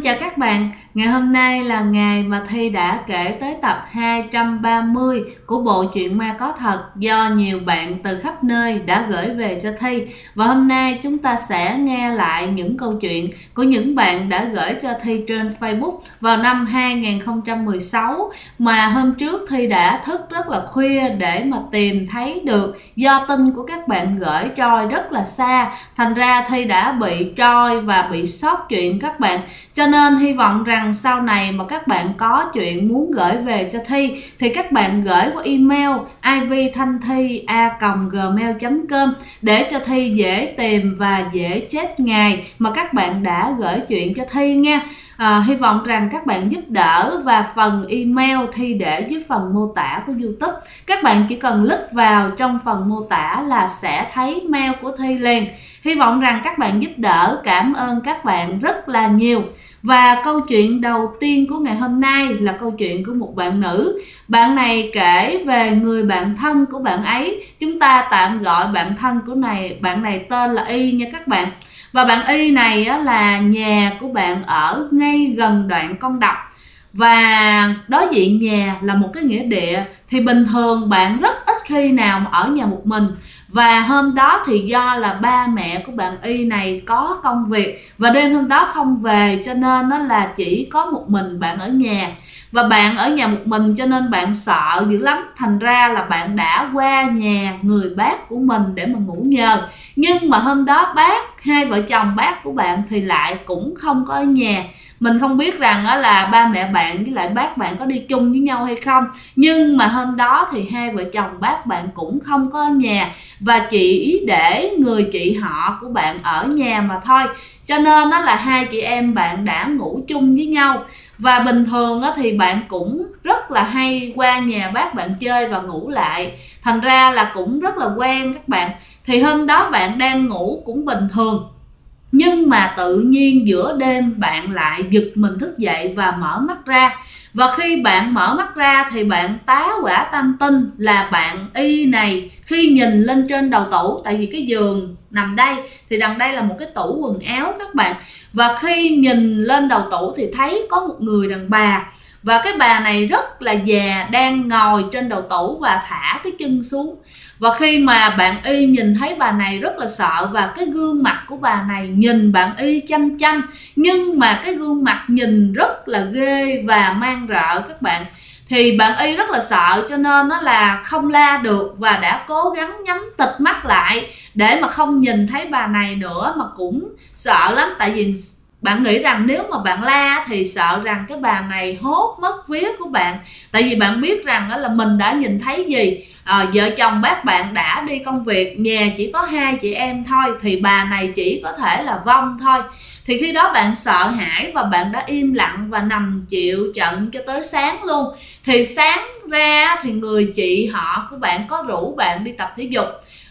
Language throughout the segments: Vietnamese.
chào các bạn, ngày hôm nay là ngày mà Thi đã kể tới tập 230 của bộ truyện ma có thật do nhiều bạn từ khắp nơi đã gửi về cho Thi. Và hôm nay chúng ta sẽ nghe lại những câu chuyện của những bạn đã gửi cho Thi trên Facebook vào năm 2016 mà hôm trước Thi đã thức rất là khuya để mà tìm thấy được, do tin của các bạn gửi trôi rất là xa, thành ra Thi đã bị trôi và bị sót chuyện các bạn. Cho nên hy vọng rằng sau này mà các bạn có chuyện muốn gửi về cho Thi thì các bạn gửi qua email ivthanthi@gmail.com để cho Thi dễ tìm và dễ check ngày mà các bạn đã gửi chuyện cho Thi nha. Hy vọng rằng các bạn giúp đỡ, và phần email Thi để dưới phần mô tả của YouTube. Các bạn chỉ cần click vào trong phần mô tả là sẽ thấy mail của Thi liền. Hy vọng rằng các bạn giúp đỡ, cảm ơn các bạn rất là nhiều. Và câu chuyện đầu tiên của ngày hôm nay là câu chuyện của một bạn nữ. Bạn này kể về người bạn thân của bạn ấy. Chúng ta tạm gọi bạn thân của bạn này tên là Y nha các bạn. Và bạn Y này là nhà của bạn ở ngay gần đoạn con đập, và đối diện nhà là một cái nghĩa địa. Thì bình thường bạn rất ít khi nào mà ở nhà một mình. Và hôm đó thì do là ba mẹ của bạn Y này có công việc và đêm hôm đó không về, cho nên nó là chỉ có một mình bạn ở nhà. Và bạn ở nhà một mình cho nên bạn sợ dữ lắm, thành ra là bạn đã qua nhà người bác của mình để mà ngủ nhờ. Nhưng mà hôm đó hai vợ chồng bác của bạn thì lại cũng không có ở nhà. Mình không biết rằng là ba mẹ bạn với lại bác bạn có đi chung với nhau hay không, nhưng mà hôm đó thì hai vợ chồng bác bạn cũng không có ở nhà, và chỉ để người chị họ của bạn ở nhà mà thôi. Cho nên là hai chị em bạn đã ngủ chung với nhau. Và bình thường thì bạn cũng rất là hay qua nhà bác bạn chơi và ngủ lại, thành ra là cũng rất là quen các bạn. Thì hôm đó bạn đang ngủ cũng bình thường, nhưng mà tự nhiên giữa đêm bạn lại giật mình thức dậy và mở mắt ra. Và khi bạn mở mắt ra thì bạn tá hỏa tanh tinh là bạn Y này khi nhìn lên trên đầu tủ, tại vì cái giường nằm đây thì đằng đây là một cái tủ quần áo các bạn. Và khi nhìn lên đầu tủ thì thấy có một người đàn bà, và cái bà này rất là già đang ngồi trên đầu tủ và thả cái chân xuống. Và khi mà bạn Y nhìn thấy bà này rất là sợ, và cái gương mặt của bà này nhìn bạn Y chăm chăm, nhưng mà cái gương mặt nhìn rất là ghê và man rợ các bạn. Thì bạn Y rất là sợ cho nên nó là không la được, và đã cố gắng nhắm tịt mắt lại để mà không nhìn thấy bà này nữa, mà cũng sợ lắm. Tại vì bạn nghĩ rằng nếu mà bạn la thì sợ rằng cái bà này hốt mất vía của bạn. Tại vì bạn biết rằng là mình đã nhìn thấy gì. Vợ chồng bác bạn đã đi công việc, nhà chỉ có hai chị em thôi, thì bà này chỉ có thể là vong thôi. Thì khi đó bạn sợ hãi và bạn đã im lặng và nằm chịu trận cho tới sáng luôn. Thì sáng ra thì người chị họ của bạn có rủ bạn đi tập thể dục.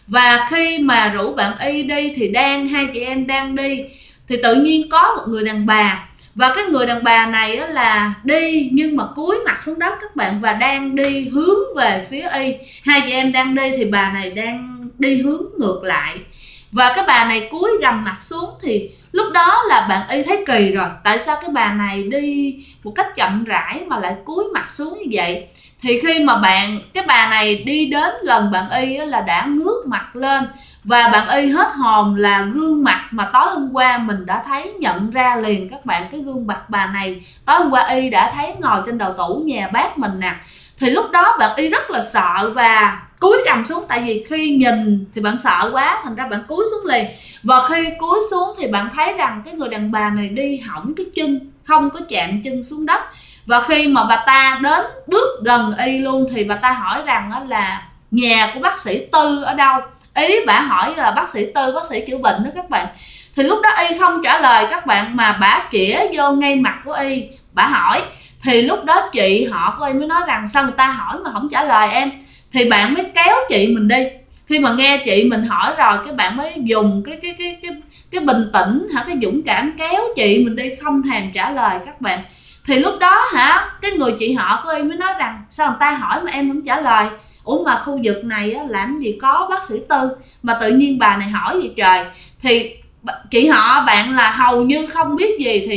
Và khi mà rủ bạn Y đi thì hai chị em đang đi, thì tự nhiên có một người đàn bà. Và cái người đàn bà này là đi nhưng mà cúi mặt xuống đất các bạn, và đang đi hướng về phía Y. Hai chị em đang đi thì bà này đang đi hướng ngược lại, và cái bà này cúi gằm mặt xuống. Thì lúc đó là bạn Y thấy kỳ rồi, tại sao cái bà này đi một cách chậm rãi mà lại cúi mặt xuống như vậy. Thì khi mà cái bà này đi đến gần bạn Y là đã ngước mặt lên, và bạn Y hết hồn là gương mặt mà tối hôm qua mình đã thấy, nhận ra liền các bạn, cái gương mặt bà này tối hôm qua Y đã thấy ngồi trên đầu tủ nhà bác mình nè. Thì lúc đó bạn Y rất là sợ và cúi gằm xuống, tại vì khi nhìn thì bạn sợ quá, thành ra bạn cúi xuống liền. Và khi cúi xuống thì bạn thấy rằng cái người đàn bà này đi hỏng cái chân, không có chạm chân xuống đất. Và khi mà bà ta đến bước gần Y luôn thì bà ta hỏi rằng là nhà của bác sĩ Tư ở đâu. Ý bà hỏi là bác sĩ Tư, bác sĩ chữa bệnh đó các bạn. Thì lúc đó Y không trả lời các bạn, mà bà chĩa vô ngay mặt của Y, bà hỏi. Thì lúc đó chị họ của Y mới nói rằng sao người ta hỏi mà không trả lời em. Thì bạn mới kéo chị mình đi. Khi mà nghe chị mình hỏi rồi, cái bạn mới dùng cái bình tĩnh cái dũng cảm kéo chị mình đi, không thèm trả lời các bạn. Thì lúc đó cái người chị họ của Y mới nói rằng sao người ta hỏi mà em không trả lời. Ủa mà khu vực này làm gì có bác sĩ Tư mà tự nhiên bà này hỏi gì trời. Thì chị họ bạn là hầu như không biết gì, thì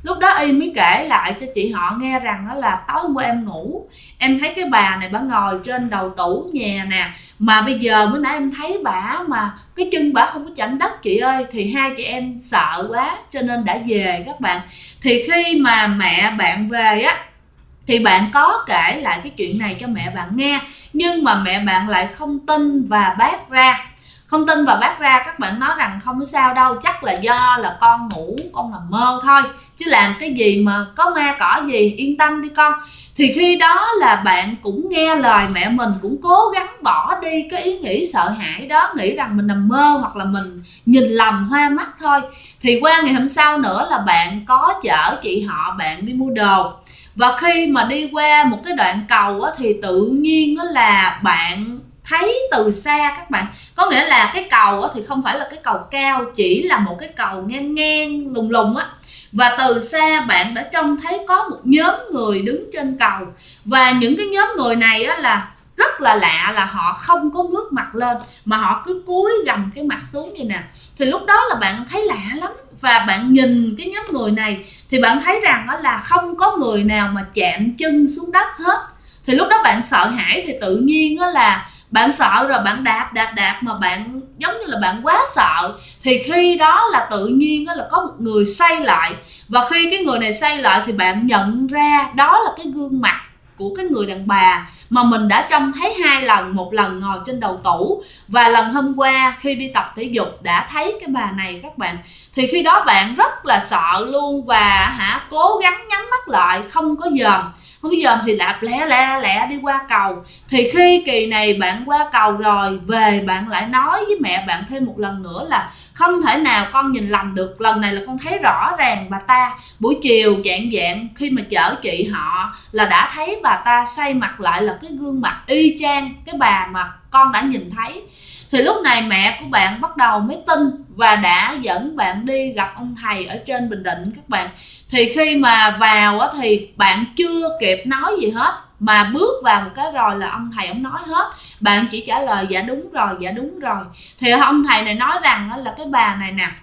Lúc đó Y mới kể lại cho chị họ nghe rằng đó là tối hôm qua em ngủ, em thấy cái bà này bà ngồi trên đầu tủ nhà nè, mà bây giờ bữa nãy em thấy bà mà cái chân bà không có chạm đất chị ơi. Thì hai chị em sợ quá cho nên đã về các bạn. Thì khi mà mẹ bạn về á thì bạn có kể lại cái chuyện này cho mẹ bạn nghe, nhưng mà mẹ bạn lại không tin và bác ra. Không tin và bác ra, các bạn nói rằng không có sao đâu, chắc là do là con ngủ, con nằm mơ thôi, chứ làm cái gì mà có ma cỏ gì, yên tâm đi con. Thì khi đó là bạn cũng nghe lời mẹ mình, cũng cố gắng bỏ đi cái ý nghĩ sợ hãi đó, nghĩ rằng mình nằm mơ hoặc là mình nhìn lầm hoa mắt thôi. Thì qua ngày hôm sau nữa là bạn có chở chị họ bạn đi mua đồ. Và khi mà đi qua một cái đoạn cầu á, thì tự nhiên á, là bạn thấy từ xa các bạn. Có nghĩa là cái cầu á, thì không phải là cái cầu cao, chỉ là một cái cầu ngang ngang lùng lùng á. Và từ xa bạn đã trông thấy có một nhóm người đứng trên cầu. Và những cái nhóm người này á, là rất là lạ, là họ không có ngước mặt lên mà họ cứ cúi gằm cái mặt xuống như nè. Thì lúc đó là bạn thấy lạ lắm, và bạn nhìn cái nhóm người này thì bạn thấy rằng đó là không có người nào mà chạm chân xuống đất hết. Thì lúc đó bạn sợ hãi, thì tự nhiên đó là bạn sợ rồi bạn đạp mà bạn giống như là bạn quá sợ. Thì khi đó là tự nhiên đó là có một người xoay lại, và khi cái người này xoay lại thì bạn nhận ra đó là cái gương mặt của cái người đàn bà mà mình đã trông thấy 2 lần. Một lần ngồi trên đầu tủ, và lần hôm qua khi đi tập thể dục đã thấy cái bà này các bạn. Thì khi đó bạn rất là sợ luôn, và cố gắng nhắm mắt lại, không có dòm thì đạp lẹ đi qua cầu. Thì khi kỳ này bạn qua cầu rồi về, bạn lại nói với mẹ bạn thêm một lần nữa là không thể nào con nhìn lầm được, lần này là con thấy rõ ràng bà ta. Buổi chiều chạng vạng khi mà chở chị họ là đã thấy bà ta xoay mặt lại, là cái gương mặt y chang cái bà mà con đã nhìn thấy. Thì lúc này mẹ của bạn bắt đầu mới tin và đã dẫn bạn đi gặp ông thầy ở trên Bình Định các bạn. Thì khi mà vào thì bạn chưa kịp nói gì hết, mà bước vào một cái rồi là ông thầy ông nói hết. Bạn chỉ trả lời dạ đúng rồi. Thì ông thầy này nói rằng là cái bà này nè,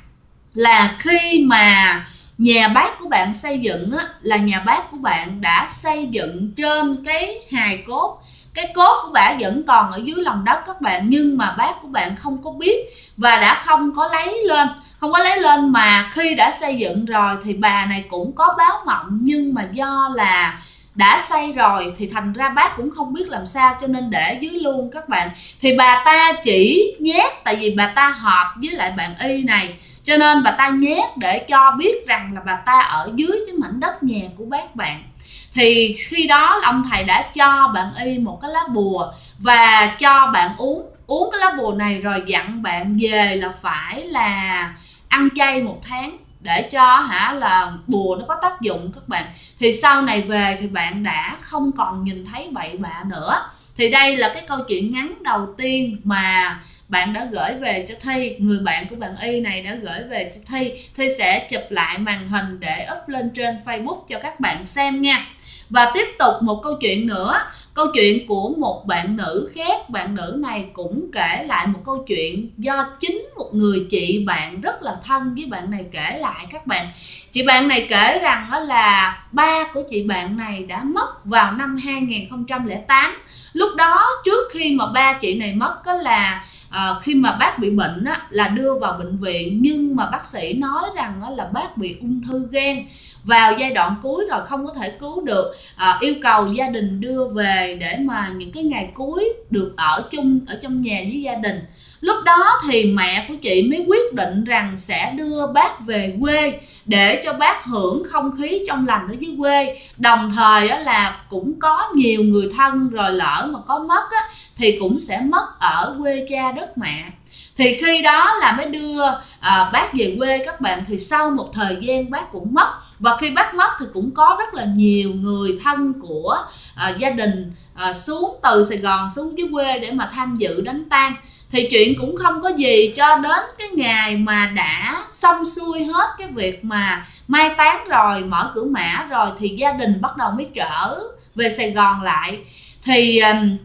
là khi mà nhà bác của bạn xây dựng là nhà bác của bạn đã xây dựng trên cái hài cốt. Cái cốt của bà vẫn còn ở dưới lòng đất các bạn, nhưng mà bác của bạn không có biết và đã không có lấy lên. Mà khi đã xây dựng rồi thì bà này cũng có báo mộng, nhưng mà do là đã xây rồi thì thành ra bác cũng không biết làm sao, cho nên để dưới luôn các bạn. Thì bà ta chỉ nhét, tại vì bà ta họp với lại bạn Y này, cho nên bà ta nhét để cho biết rằng là bà ta ở dưới cái mảnh đất nhà của bác bạn. Thì khi đó là ông thầy đã cho bạn Y một cái lá bùa và cho bạn uống cái lá bùa này, rồi dặn bạn về là phải là ăn chay 1 tháng để cho là bùa nó có tác dụng các bạn. Thì sau này về thì bạn đã không còn nhìn thấy bậy bạ nữa. Thì đây là cái câu chuyện ngắn đầu tiên mà bạn đã gửi về cho Thi. Người bạn của bạn Y này đã gửi về cho Thi. Thi sẽ chụp lại màn hình để up lên trên Facebook cho các bạn xem nha. Và tiếp tục một câu chuyện nữa, câu chuyện của một bạn nữ khác. Bạn nữ này cũng kể lại một câu chuyện do chính một người chị bạn rất là thân với bạn này kể lại các bạn. Chị bạn này kể rằng là ba của chị bạn này đã mất vào năm 2008. Lúc đó trước khi mà ba chị này mất là khi mà bác bị bệnh là đưa vào bệnh viện, nhưng mà bác sĩ nói rằng là bác bị ung thư gan, vào giai đoạn cuối rồi không có thể cứu được, yêu cầu gia đình đưa về để mà những cái ngày cuối được ở chung ở trong nhà với gia đình. Lúc đó thì mẹ của chị mới quyết định rằng sẽ đưa bác về quê để cho bác hưởng không khí trong lành ở dưới quê. Đồng thời là cũng có nhiều người thân rồi, lỡ mà có mất thì cũng sẽ mất ở quê cha đất mẹ. Thì khi đó là mới đưa bác về quê các bạn. Thì sau một thời gian bác cũng mất, và khi bác mất thì cũng có rất là nhiều người thân của gia đình xuống từ Sài Gòn xuống dưới quê để mà tham dự đám tang. Thì chuyện cũng không có gì cho đến cái ngày mà đã xong xuôi hết cái việc mà mai táng rồi, mở cửa mả rồi, thì gia đình bắt đầu mới trở về Sài Gòn lại. Thì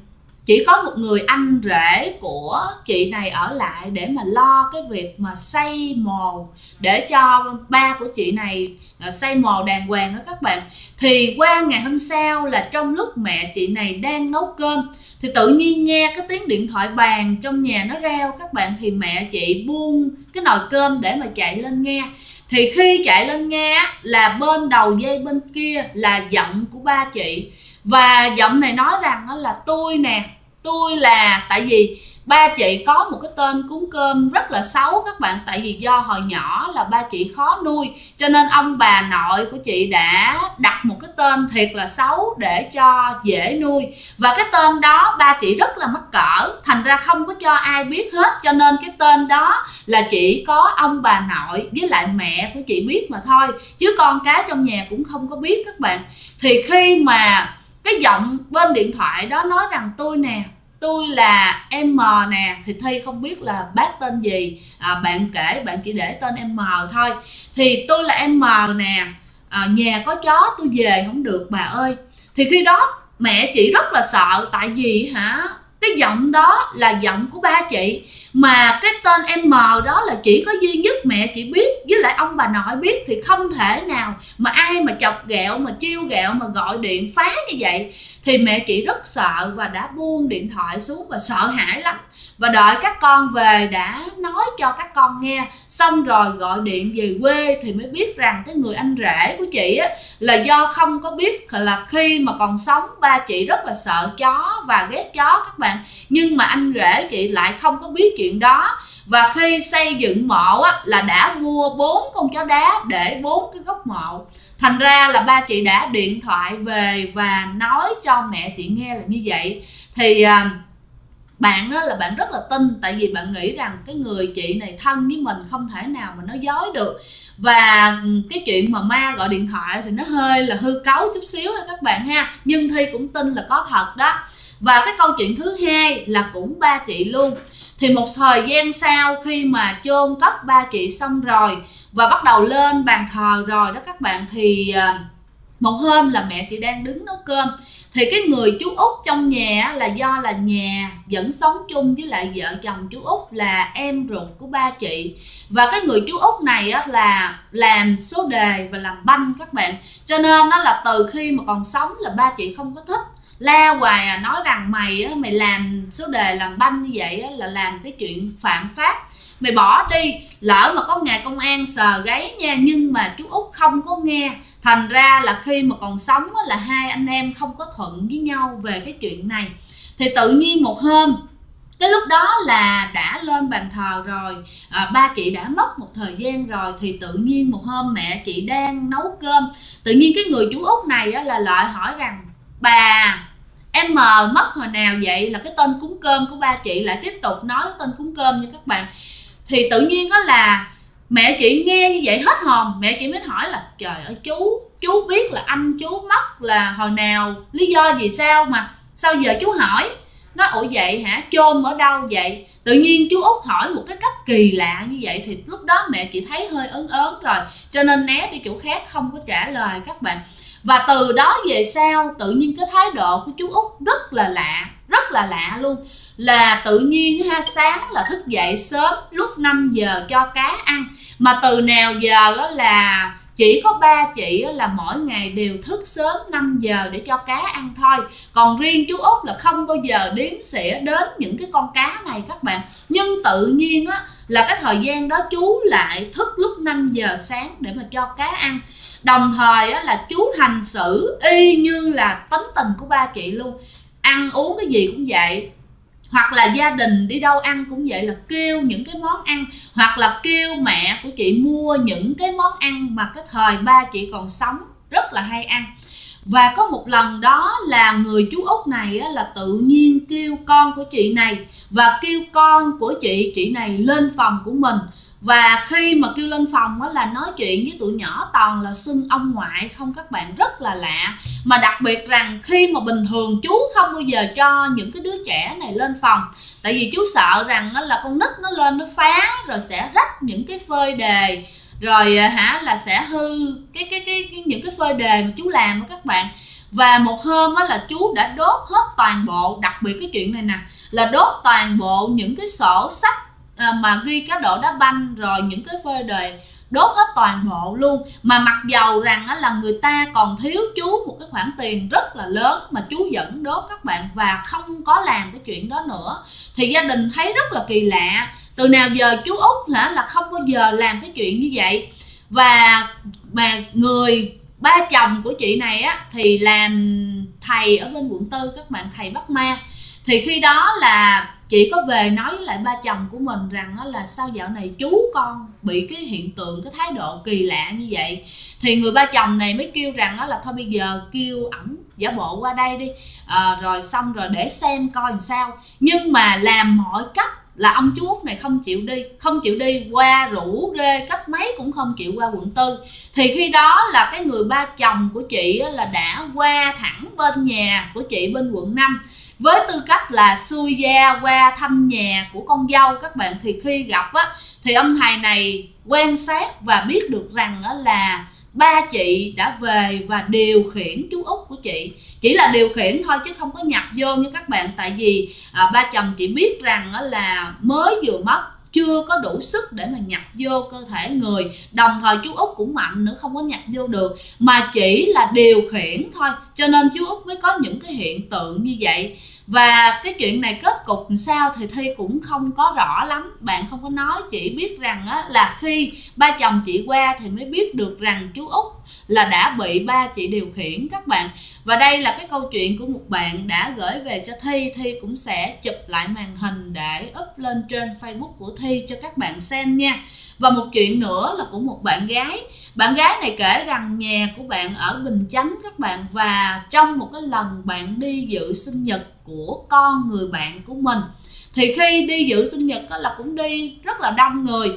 chỉ có một người anh rể của chị này ở lại để mà lo cái việc mà xây mồ để cho ba của chị này xây mồ đàng hoàng đó các bạn. Thì qua ngày hôm sau là trong lúc mẹ chị này đang nấu cơm thì tự nhiên nghe cái tiếng điện thoại bàn trong nhà nó reo các bạn. Thì mẹ chị buông cái nồi cơm để mà chạy lên nghe. Thì khi chạy lên nghe là bên đầu dây bên kia là giọng của ba chị. Và giọng này nói rằng là tôi nè, tôi là, tại vì ba chị có một cái tên cúng cơm rất là xấu các bạn. Tại vì do hồi nhỏ là ba chị khó nuôi, cho nên ông bà nội của chị đã đặt một cái tên thiệt là xấu để cho dễ nuôi. Và cái tên đó ba chị rất là mắc cỡ, thành ra không có cho ai biết hết. Cho nên cái tên đó là chỉ có ông bà nội với lại mẹ của chị biết mà thôi, chứ con cái trong nhà cũng không có biết các bạn. Thì khi mà cái giọng bên điện thoại đó nói rằng tôi nè, tôi là M nè, thì Thi không biết là bác tên gì, bạn kể bạn chỉ để tên M thôi. Thì tôi là M nè, nhà có chó tôi về không được bà ơi. Thì khi đó mẹ chị rất là sợ, tại vì cái giọng đó là giọng của ba chị, mà cái tên M đó là chỉ có duy nhất mẹ chị biết với lại ông bà nội biết. Thì không thể nào mà ai mà chọc ghẹo, mà trêu ghẹo, mà gọi điện phá như vậy. Thì mẹ chị rất sợ và đã buông điện thoại xuống và sợ hãi lắm. Và đợi các con về đã nói cho các con nghe, xong rồi gọi điện về quê thì mới biết rằng cái người anh rể của chị á, là do không có biết là khi mà còn sống ba chị rất là sợ chó và ghét chó các bạn. Nhưng mà anh rể chị lại không có biết chuyện đó. Và khi xây dựng mộ á, là đã mua 4 con chó đá để 4 cái góc mộ. Thành ra là ba chị đã điện thoại về và nói cho mẹ chị nghe là như vậy. Thì bạn là bạn rất là tin, tại vì bạn nghĩ rằng cái người chị này thân với mình, không thể nào mà nó dối được. Và cái chuyện mà ma gọi điện thoại thì nó hơi là hư cấu chút xíu ha các bạn ha, nhưng Thi cũng tin là có thật đó. Và cái câu chuyện thứ hai là cũng ba chị luôn. Thì một thời gian sau khi mà chôn cất ba chị xong rồi và bắt đầu lên bàn thờ rồi đó các bạn, thì một hôm là mẹ chị đang đứng nấu cơm. Thì cái người chú út trong nhà là do là nhà vẫn sống chung với lại vợ chồng chú út là em ruột của ba chị. Và cái người chú út này là làm số đề và làm banh các bạn. Cho nên nó là từ khi mà còn sống là ba chị không có thích, la hoài nói rằng mày làm số đề làm banh như vậy là làm cái chuyện phạm pháp, mày bỏ đi, lỡ mà có ngày công an sờ gáy nha. Nhưng mà chú út không có nghe. Thành ra là khi mà còn sống là hai anh em không có thuận với nhau về cái chuyện này. Thì tự nhiên một hôm, cái lúc đó là đã lên bàn thờ rồi, ba chị đã mất một thời gian rồi. Thì tự nhiên một hôm mẹ chị đang nấu cơm, tự nhiên cái người chú út này là lại hỏi rằng bà, em mất hồi nào vậy? Là cái tên cúng cơm của ba chị lại tiếp tục nói cái tên cúng cơm như các bạn. Thì tự nhiên đó là mẹ chị nghe như vậy hết hồn. Mẹ chị mới hỏi là trời ơi chú biết là anh chú mất là hồi nào, lý do gì sao mà sao giờ chú hỏi? Nó ủa vậy hả, chôn ở đâu vậy? Tự nhiên chú út hỏi một cái cách kỳ lạ như vậy. Thì lúc đó mẹ chị thấy hơi ớn rồi, cho nên né đi chỗ khác không có trả lời các bạn. Và từ đó về sau tự nhiên cái thái độ của chú út rất là lạ luôn. Là tự nhiên sáng là thức dậy sớm lúc 5 giờ cho cá ăn. Mà từ nào giờ là chỉ có ba chị là mỗi ngày đều thức sớm 5 giờ để cho cá ăn thôi. Còn riêng chú út là không bao giờ đếm xỉa đến những cái con cá này các bạn. Nhưng tự nhiên là cái thời gian đó chú lại thức lúc 5 giờ sáng để mà cho cá ăn. Đồng thời là chú hành xử y như là tính tình của ba chị luôn. Ăn uống cái gì cũng vậy, hoặc là gia đình đi đâu ăn cũng vậy, là kêu những cái món ăn, hoặc là kêu mẹ của chị mua những cái món ăn mà cái thời ba chị còn sống rất là hay ăn. Và có một lần đó là người chú út này là tự nhiên kêu con của chị này và kêu con của chị này lên phòng của mình. Và khi mà kêu lên phòng là nói chuyện với tụi nhỏ toàn là xưng ông ngoại không các bạn, rất là lạ. Mà đặc biệt rằng khi mà bình thường chú không bao giờ cho những cái đứa trẻ này lên phòng, tại vì chú sợ rằng là con nít nó lên nó phá rồi sẽ rách những cái phơi đề, rồi là sẽ hư những cái phơi đề mà chú làm đó các bạn. Và một hôm á là chú đã đốt hết toàn bộ, đặc biệt cái chuyện này nè, là đốt toàn bộ những cái sổ sách mà ghi cá độ đá banh, rồi những cái phơi đề, đốt hết toàn bộ luôn. Mà mặc dầu rằng á, là người ta còn thiếu chú một cái khoản tiền rất là lớn mà chú vẫn đốt các bạn, và không có làm cái chuyện đó nữa. Thì gia đình thấy rất là kỳ lạ, từ nào giờ chú Út là không bao giờ làm cái chuyện như vậy. Và mà người ba chồng của chị này á thì làm thầy ở bên quận 4 các bạn, thầy bắt ma. Thì khi đó là chị có về nói với lại ba chồng của mình rằng là sao dạo này chú con bị cái hiện tượng, cái thái độ kỳ lạ như vậy. Thì người ba chồng này mới kêu rằng là thôi bây giờ kêu ổng giả bộ qua đây đi, rồi xong rồi để xem coi làm sao. Nhưng mà làm mọi cách là ông chú Út này không chịu đi, qua rủ rê cách mấy cũng không chịu qua quận 4. Thì khi đó là cái người ba chồng của chị là đã qua thẳng bên nhà của chị bên quận 5 với tư cách là xui gia qua thăm nhà của con dâu các bạn. Thì khi gặp á thì ông thầy này quan sát và biết được rằng là ba chị đã về và điều khiển chú Út của chị. Chỉ là điều khiển thôi chứ không có nhập vô nha các bạn. Tại vì ba chồng chị biết rằng là mới vừa mất, chưa có đủ sức để mà nhập vô cơ thể người. Đồng thời chú Út cũng mạnh nữa, không có nhập vô được, mà chỉ là điều khiển thôi, cho nên chú Út mới có những cái hiện tượng như vậy. Và cái chuyện này kết cục làm sao thì Thi cũng không có rõ lắm, bạn không có nói. Chị biết rằng là khi ba chồng chị qua thì mới biết được rằng chú Út là đã bị ba chị điều khiển các bạn. Và đây là cái câu chuyện của một bạn đã gửi về cho Thi. Thi cũng sẽ chụp lại màn hình để up lên trên Facebook của Thi cho các bạn xem nha. Và một chuyện nữa là của một bạn gái. Bạn gái này kể rằng nhà của bạn ở Bình Chánh các bạn, và trong một cái lần bạn đi dự sinh nhật của con người bạn của mình. Thì khi đi dự sinh nhật là cũng đi rất là đông người,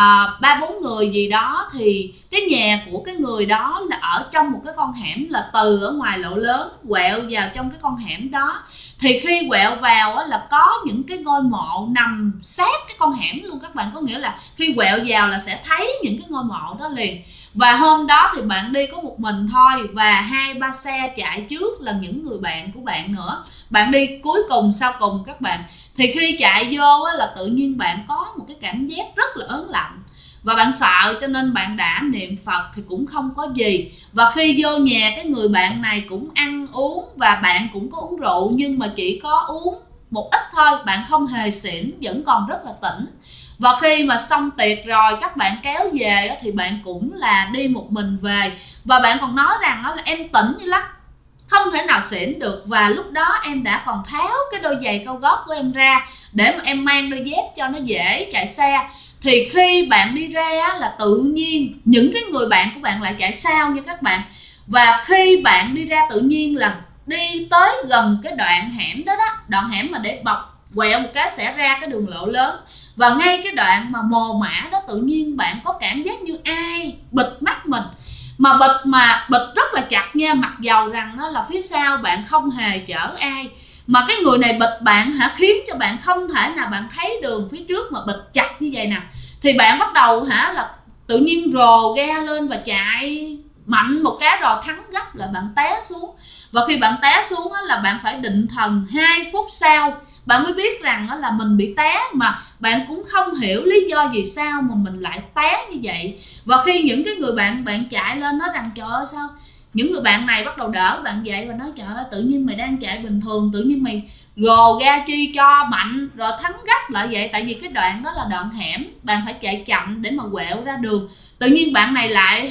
3-4 người gì đó. Thì cái nhà của cái người đó là ở trong một cái con hẻm, là từ ở ngoài lộ lớn quẹo vào trong cái con hẻm đó. Thì khi quẹo vào là có những cái ngôi mộ nằm sát cái con hẻm luôn các bạn. Có nghĩa là khi quẹo vào là sẽ thấy những cái ngôi mộ đó liền. Và hôm đó thì bạn đi có một mình thôi, và 2-3 xe chạy trước là những người bạn của bạn nữa. Bạn đi cuối cùng sau cùng các bạn. Thì khi chạy vô là tự nhiên bạn có một cái cảm giác rất là ớn lạnh, và bạn sợ cho nên bạn đã niệm Phật thì cũng không có gì. Và khi vô nhà cái người bạn này cũng ăn uống, và bạn cũng có uống rượu, nhưng mà chỉ có uống một ít thôi, bạn không hề xỉn, vẫn còn rất là tỉnh. Và khi mà xong tiệc rồi các bạn kéo về thì bạn cũng là đi một mình về. Và bạn còn nói rằng là em tỉnh như lắm, không thể nào xỉn được. Và lúc đó em đã còn tháo cái đôi giày cao gót của em ra để mà em mang đôi dép cho nó dễ chạy xe. Thì khi bạn đi ra là tự nhiên những cái người bạn của bạn lại chạy sau nha các bạn. Và khi bạn đi ra tự nhiên là đi tới gần cái đoạn hẻm đó, đoạn hẻm mà để bọc quẹo một cái sẽ ra cái đường lộ lớn. Và ngay cái đoạn mà mồ mã đó tự nhiên bạn có cảm giác như ai bịt mắt mình, mà bịt rất là chặt nha. Mặc dầu rằng là phía sau bạn không hề chở ai, mà cái người này bịt bạn khiến cho bạn không thể nào bạn thấy đường phía trước, mà bịt chặt như vậy nè. Thì bạn bắt đầu là tự nhiên rồ ga lên và chạy mạnh một cái, rồi thắng gấp là bạn té xuống. Và khi bạn té xuống là bạn phải định thần 2 phút sau bạn mới biết rằng là mình bị té, mà bạn cũng không hiểu lý do vì sao mà mình lại té như vậy. Và khi những cái người bạn chạy lên nói rằng trời ơi sao, những người bạn này bắt đầu đỡ bạn dậy và nói trời ơi tự nhiên mày đang chạy bình thường, tự nhiên mày gồ ga chi cho mạnh rồi thắng gấp lại vậy. Tại vì cái đoạn đó là đoạn hẻm, bạn phải chạy chậm để mà quẹo ra đường. Tự nhiên bạn này lại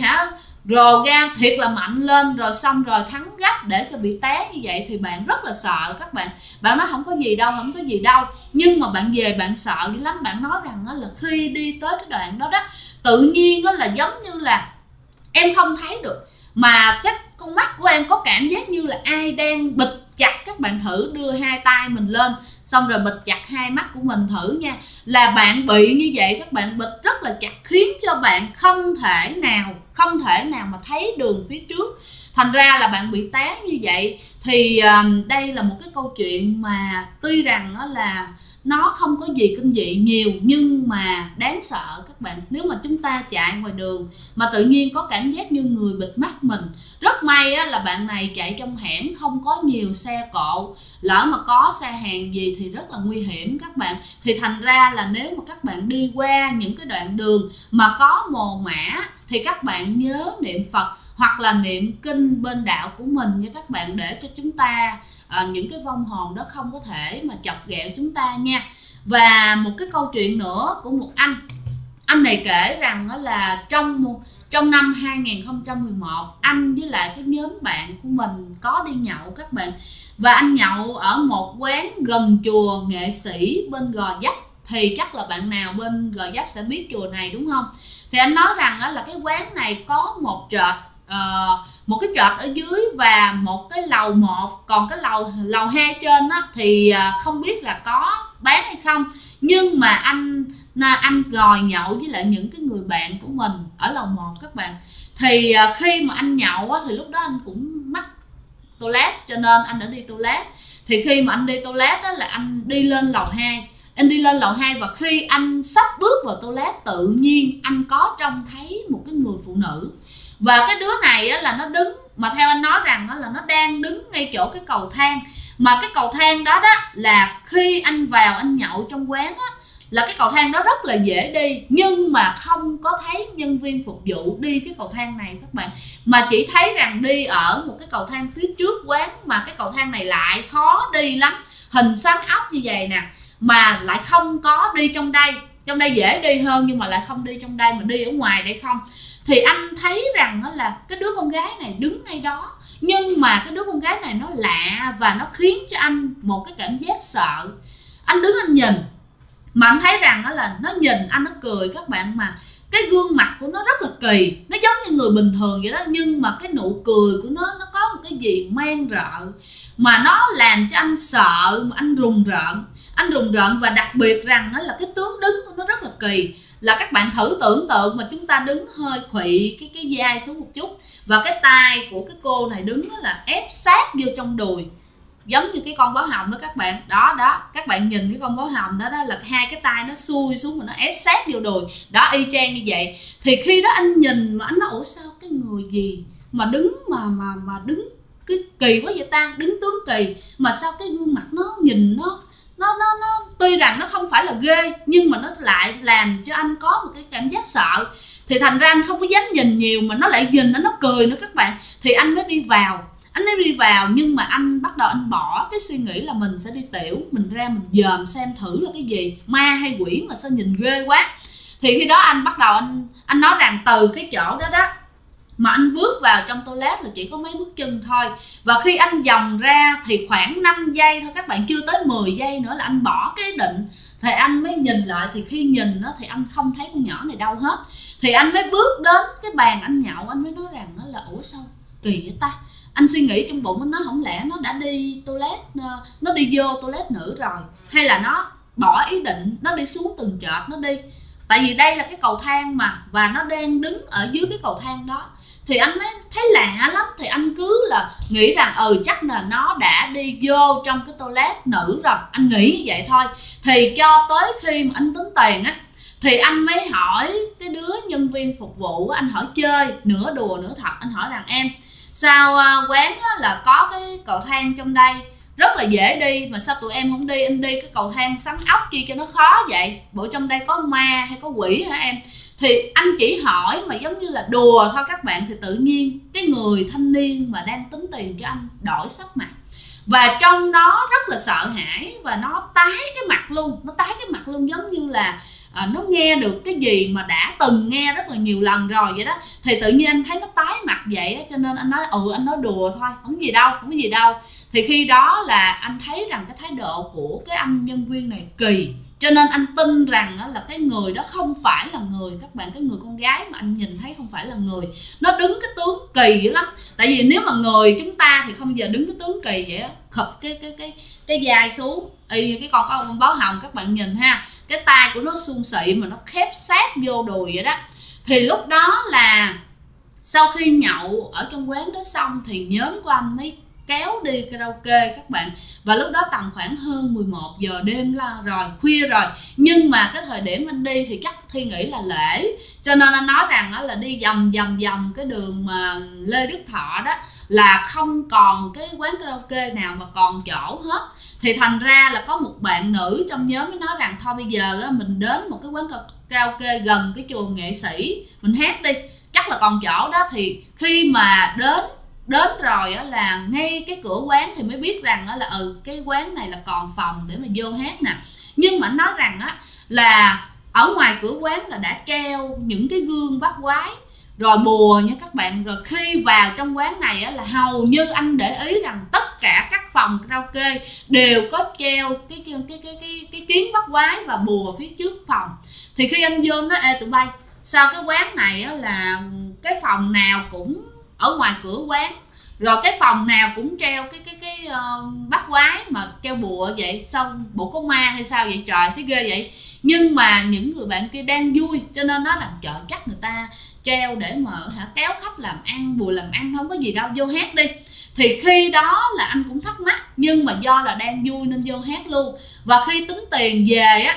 rồ ga thiệt là mạnh lên, rồi xong rồi thắng gấp để cho bị té như vậy. Thì bạn rất là sợ các bạn. Bạn nói không có gì đâu, không có gì đâu. Nhưng mà bạn về bạn sợ dữ lắm. Bạn nói rằng là khi đi tới cái đoạn đó tự nhiên là giống như là em không thấy được, mà con mắt của em có cảm giác như là ai đang bịt chặt. Các bạn thử đưa 2 tay mình lên xong rồi bịt chặt 2 mắt của mình thử nha, là bạn bị như vậy. Các bạn bịt rất là chặt khiến cho bạn không thể nào mà thấy đường phía trước, thành ra là bạn bị té như vậy. Thì đây là một cái câu chuyện mà tuy rằng là nó không có gì kinh dị nhiều nhưng mà đáng sợ các bạn. Nếu mà chúng ta chạy ngoài đường mà tự nhiên có cảm giác như người bịt mắt mình, rất may á, là bạn này chạy trong hẻm không có nhiều xe cộ, lỡ mà có xe hàng gì thì rất là nguy hiểm các bạn. Thì thành ra là nếu mà các bạn đi qua những cái đoạn đường mà có mồ mả thì các bạn nhớ niệm Phật hoặc là niệm kinh bên đạo của mình nha các bạn, để cho chúng ta những cái vong hồn đó không có thể mà chọc ghẹo chúng ta nha. Và một cái câu chuyện nữa của một anh này kể rằng đó là trong năm 2011 anh với lại cái nhóm bạn của mình có đi nhậu các bạn, và anh nhậu ở một quán gần chùa Nghệ Sĩ bên Gò Vấp. Thì chắc là bạn nào bên Gò Vấp sẽ biết chùa này đúng không? Thì anh nói rằng là cái quán này có một cái trệt ở dưới và một cái lầu 1, còn cái lầu 2 trên á, thì không biết là có bán hay không. Nhưng mà anh ngồi nhậu với lại những cái người bạn của mình ở lầu 1 các bạn. Thì khi mà anh nhậu á, thì lúc đó anh cũng mắc toilet cho nên anh đã đi toilet. Thì khi mà anh đi toilet á, là anh đi lên lầu 2. Anh đi lên lầu 2 và khi anh sắp bước vào toilet, tự nhiên anh có trông thấy một cái người phụ nữ. Và cái đứa này á, là nó đứng, mà theo anh nói rằng á, là nó đang đứng ngay chỗ cái cầu thang. Mà cái cầu thang đó là khi anh vào anh nhậu trong quán á, là cái cầu thang đó rất là dễ đi, nhưng mà không có thấy nhân viên phục vụ đi cái cầu thang này các bạn, mà chỉ thấy rằng đi ở một cái cầu thang phía trước quán, mà cái cầu thang này lại khó đi lắm, hình xoắn ốc như vậy nè, mà lại không có đi trong đây dễ đi hơn nhưng mà lại không đi trong đây mà đi ở ngoài đây không. Thì anh thấy rằng đó là cái đứa con gái này đứng ngay đó, nhưng mà cái đứa con gái này nó lạ và nó khiến cho anh một cái cảm giác sợ. Anh đứng anh nhìn mà anh thấy rằng đó là nó nhìn anh, nó cười các bạn, mà cái gương mặt của nó rất là kỳ, nó giống như người bình thường vậy đó, nhưng mà cái nụ cười của nó có một cái gì man rợ mà nó làm cho anh sợ, mà anh rùng rợn. Và đặc biệt rằng đó là cái tướng đứng của nó rất là kỳ, là các bạn thử tưởng tượng mà chúng ta đứng hơi khuỵu cái vai xuống một chút, và cái tay của cái cô này đứng là ép sát vô trong đùi, giống như cái con báo hồng đó các bạn. Đó các bạn nhìn cái con báo hồng đó là hai cái tay nó xuôi xuống mà nó ép sát vô đùi đó, y chang như vậy. Thì khi đó anh nhìn mà anh nói ủa sao cái người gì mà đứng mà đứng cái kỳ quá vậy ta, đứng tướng kỳ mà sao cái gương mặt nó nhìn nó tuy rằng nó không phải là ghê nhưng mà nó lại làm cho anh có một cái cảm giác sợ. Thì thành ra anh không có dám nhìn nhiều, mà nó lại nhìn nó cười nữa các bạn. Thì anh mới đi vào, nhưng mà anh bắt đầu anh bỏ cái suy nghĩ là mình sẽ đi tiểu, mình ra mình dòm xem thử là cái gì, ma hay quỷ mà sao nhìn ghê quá. Thì khi đó anh bắt đầu anh nói rằng từ cái chỗ đó mà anh bước vào trong toilet là chỉ có mấy bước chân thôi. Và khi anh vòng ra thì khoảng 5 giây thôi các bạn, chưa tới 10 giây nữa là anh bỏ cái định. Thì anh mới nhìn lại, thì khi nhìn đó thì anh không thấy con nhỏ này đâu hết. Thì anh mới bước đến cái bàn anh nhậu, anh mới nói rằng đó là ủa sao kỳ vậy ta. Anh suy nghĩ trong bụng, nó không lẽ nó đã đi toilet, nó đi vô toilet nữ rồi, hay là nó bỏ ý định nó đi xuống từng trệt nó đi. Tại vì đây là cái cầu thang mà, và nó đang đứng ở dưới cái cầu thang đó. Thì anh mới thấy lạ lắm, thì anh cứ là nghĩ rằng chắc là nó đã đi vô trong cái toilet nữ rồi, anh nghĩ như vậy thôi. Thì cho tới khi mà anh tính tiền á, thì anh mới hỏi cái đứa nhân viên phục vụ, anh hỏi chơi nửa đùa nửa thật, anh hỏi rằng em sao quán là có cái cầu thang trong đây rất là dễ đi, mà sao tụi em không đi, em đi cái cầu thang xoắn ốc chi cho nó khó vậy, bộ trong đây có ma hay có quỷ hả em. Thì anh chỉ hỏi mà giống như là đùa thôi các bạn. Thì tự nhiên cái người thanh niên mà đang tính tiền cho anh đổi sắc mặt, và trong nó rất là sợ hãi, và nó tái cái mặt luôn, giống như là nó nghe được cái gì mà đã từng nghe rất là nhiều lần rồi vậy đó. Thì tự nhiên anh thấy nó tái mặt vậy á, cho nên anh nói anh nói đùa thôi, không có gì đâu. Thì khi đó là anh thấy rằng cái thái độ của cái anh nhân viên này kỳ, cho nên anh tin rằng là cái người đó không phải là người các bạn. Cái người con gái mà anh nhìn thấy không phải là người, nó đứng cái tướng kỳ dữ lắm. Tại vì nếu mà người chúng ta thì không bao giờ đứng cái tướng kỳ vậy á, khập cái vai xuống y như cái con báo hồng các bạn nhìn ha, cái tay của nó suôn sị mà nó khép sát vô đùi vậy đó. Thì lúc đó là sau khi nhậu ở trong quán đó xong thì nhóm của anh mới kéo đi karaoke các bạn. Và lúc đó tầm khoảng hơn 11 giờ đêm là rồi, khuya rồi. Nhưng mà cái thời điểm anh đi thì chắc Thi nghĩ là lễ, cho nên anh nói rằng là đi vòng cái đường mà Lê Đức Thọ đó là không còn cái quán karaoke nào mà còn chỗ hết. Thì thành ra là có một bạn nữ trong nhóm mới nói rằng thôi bây giờ mình đến một cái quán karaoke gần cái chùa Nghệ Sĩ mình hát đi, chắc là còn chỗ đó. Thì khi mà đến rồi là ngay cái cửa quán thì mới biết rằng là cái quán này là còn phòng để mà vô hát nè. Nhưng mà nói rằng là ở ngoài cửa quán là đã treo những cái gương bắt quái rồi bùa nha các bạn. Rồi khi vào trong quán này là hầu như anh để ý rằng tất cả các phòng karaoke đều có treo cái kiến bắt quái và bùa phía trước phòng. Thì khi anh vô nói ê tụi bay, sao cái quán này là cái phòng nào cũng ở ngoài cửa quán, rồi cái phòng nào cũng treo cái bắt quái mà treo bùa vậy, sao bộ có ma hay sao vậy trời, thấy ghê vậy. Nhưng mà những người bạn kia đang vui cho nên nói rằng trời chắc người ta treo để mà kéo khách làm ăn, bùa làm ăn, không có gì đâu, vô hát đi. Thì khi đó là anh cũng thắc mắc, nhưng mà do là đang vui nên vô hát luôn. Và khi tính tiền về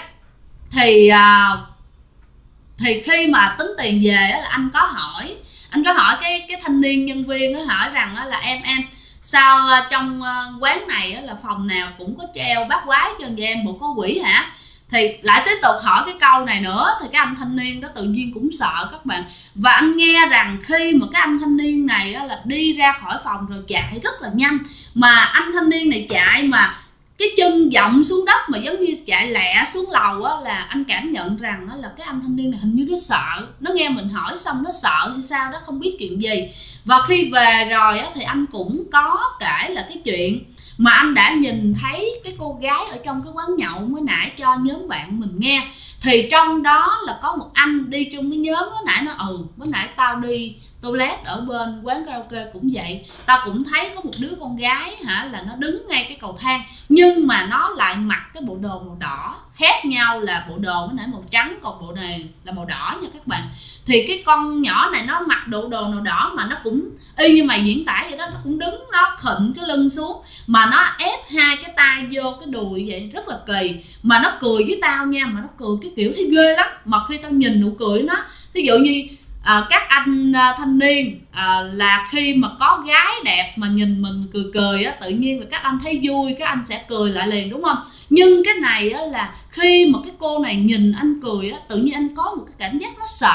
thì khi mà tính tiền về là anh có hỏi cái thanh niên nhân viên hỏi rằng là em sao trong quán này là phòng nào cũng có treo bát quái cho em, bộ có quỷ hả? Thì lại tiếp tục hỏi cái câu này nữa, thì cái anh thanh niên đó tự nhiên cũng sợ các bạn. Và anh nghe rằng khi mà cái anh thanh niên này là đi ra khỏi phòng rồi chạy rất là nhanh, mà anh thanh niên này chạy mà cái chân dậm xuống đất mà giống như chạy lẹ xuống lầu là anh cảm nhận rằng là cái anh thanh niên này hình như nó sợ, nó nghe mình hỏi xong nó sợ hay sao đó, không biết chuyện gì. Và khi về rồi thì anh cũng có kể là cái chuyện mà anh đã nhìn thấy cái cô gái ở trong cái quán nhậu mới nãy cho nhóm bạn mình nghe. Thì trong đó là có một anh đi chung với nhóm mới nãy nó mới nãy tao đi toilet ở bên quán karaoke cũng vậy, tao cũng thấy có một đứa con gái là nó đứng ngay cái cầu thang, nhưng mà nó lại mặc cái bộ đồ màu đỏ, khác nhau là bộ đồ mới nãy màu trắng, còn bộ này là màu đỏ nha các bạn. Thì cái con nhỏ này nó mặc đồ màu đỏ mà nó cũng y như mày diễn tả vậy đó, nó cũng đứng, nó khịnh cái lưng xuống mà nó ép hai cái tay vô cái đùi vậy, rất là kỳ. Mà nó cười với tao nha, mà nó cười cái kiểu thấy ghê lắm. Mà khi tao nhìn nụ cười nó, ví dụ như các anh thanh niên là khi mà có gái đẹp mà nhìn mình cười tự nhiên là các anh thấy vui, các anh sẽ cười lại liền, đúng không? Nhưng cái này là khi mà cái cô này nhìn anh cười tự nhiên anh có một cái cảm giác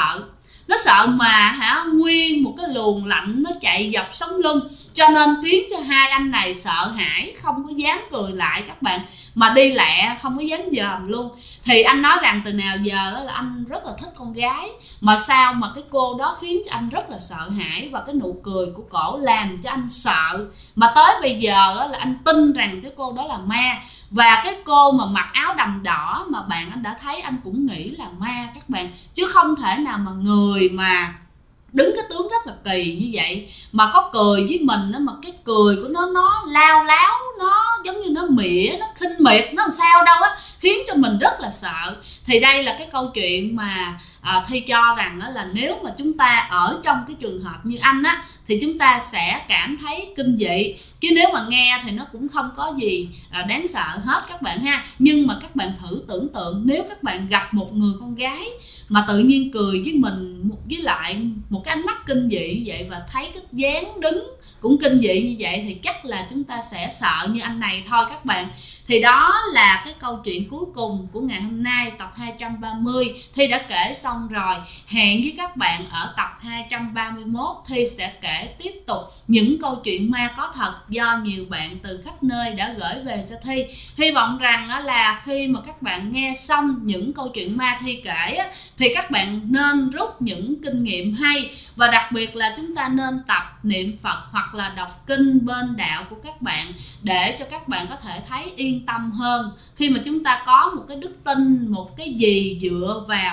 nó sợ mà nguyên một cái luồng lạnh nó chạy dọc sống lưng, cho nên khiến cho hai anh này sợ hãi, không có dám cười lại các bạn, mà đi lẹ không có dám dòm luôn. Thì anh nói rằng từ nào giờ là anh rất là thích con gái, mà sao mà cái cô đó khiến cho anh rất là sợ hãi, và cái nụ cười của cổ làm cho anh sợ, mà tới bây giờ là anh tin rằng cái cô đó là ma. Và cái cô mà mặc áo đầm đỏ mà bạn anh đã thấy, anh cũng nghĩ là ma các bạn, chứ không thể nào mà người mà đứng cái tướng rất là kỳ như vậy mà có cười với mình đó, mà cái cười của nó lao láo, nó giống như nó mỉa, nó khinh miệt, nó làm sao đâu khiến cho mình rất là sợ. Thì đây là cái câu chuyện mà Thi cho rằng là nếu mà chúng ta ở trong cái trường hợp như anh thì chúng ta sẽ cảm thấy kinh dị, chứ nếu mà nghe thì nó cũng không có gì đáng sợ hết các bạn ha. Nhưng mà các bạn thử tưởng tượng, nếu các bạn gặp một người con gái mà tự nhiên cười với mình, với lại một cái ánh mắt kinh dị như vậy, và thấy cái dáng đứng cũng kinh dị như vậy, thì chắc là chúng ta sẽ sợ như anh này thôi các bạn. Thì đó là cái câu chuyện cuối cùng của ngày hôm nay, tập 230. Thi đã kể xong rồi. Hẹn với các bạn ở tập 231, Thi sẽ kể tiếp tục những câu chuyện ma có thật do nhiều bạn từ khắp nơi đã gửi về cho Thi. Hy vọng rằng là khi mà các bạn nghe xong những câu chuyện ma Thi kể thì các bạn nên rút những kinh nghiệm hay, và đặc biệt là chúng ta nên tập niệm Phật hoặc là đọc kinh bên đạo của các bạn, để cho các bạn có thể thấy yên tâm hơn. Khi mà chúng ta có một cái đức tin, một cái gì dựa vào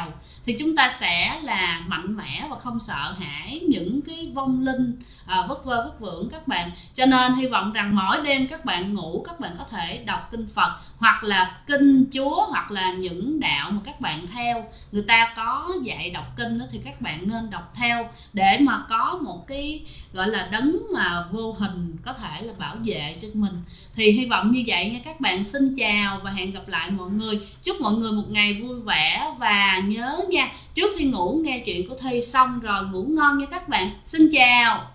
thì chúng ta sẽ là mạnh mẽ và không sợ hãi những cái vong linh vất vơ vất vưởng các bạn. Cho nên hy vọng rằng mỗi đêm các bạn ngủ, các bạn có thể đọc kinh Phật hoặc là kinh Chúa, hoặc là những đạo mà các bạn theo, người ta có dạy đọc kinh đó, thì các bạn nên đọc theo để mà có một cái gọi là đấng mà vô hình có thể là bảo vệ cho mình. Thì hy vọng như vậy nha các bạn. Xin chào và hẹn gặp lại mọi người. Chúc mọi người một ngày vui vẻ, và nhớ nha, trước khi ngủ nghe chuyện của Thi xong rồi ngủ ngon nha các bạn. Xin chào.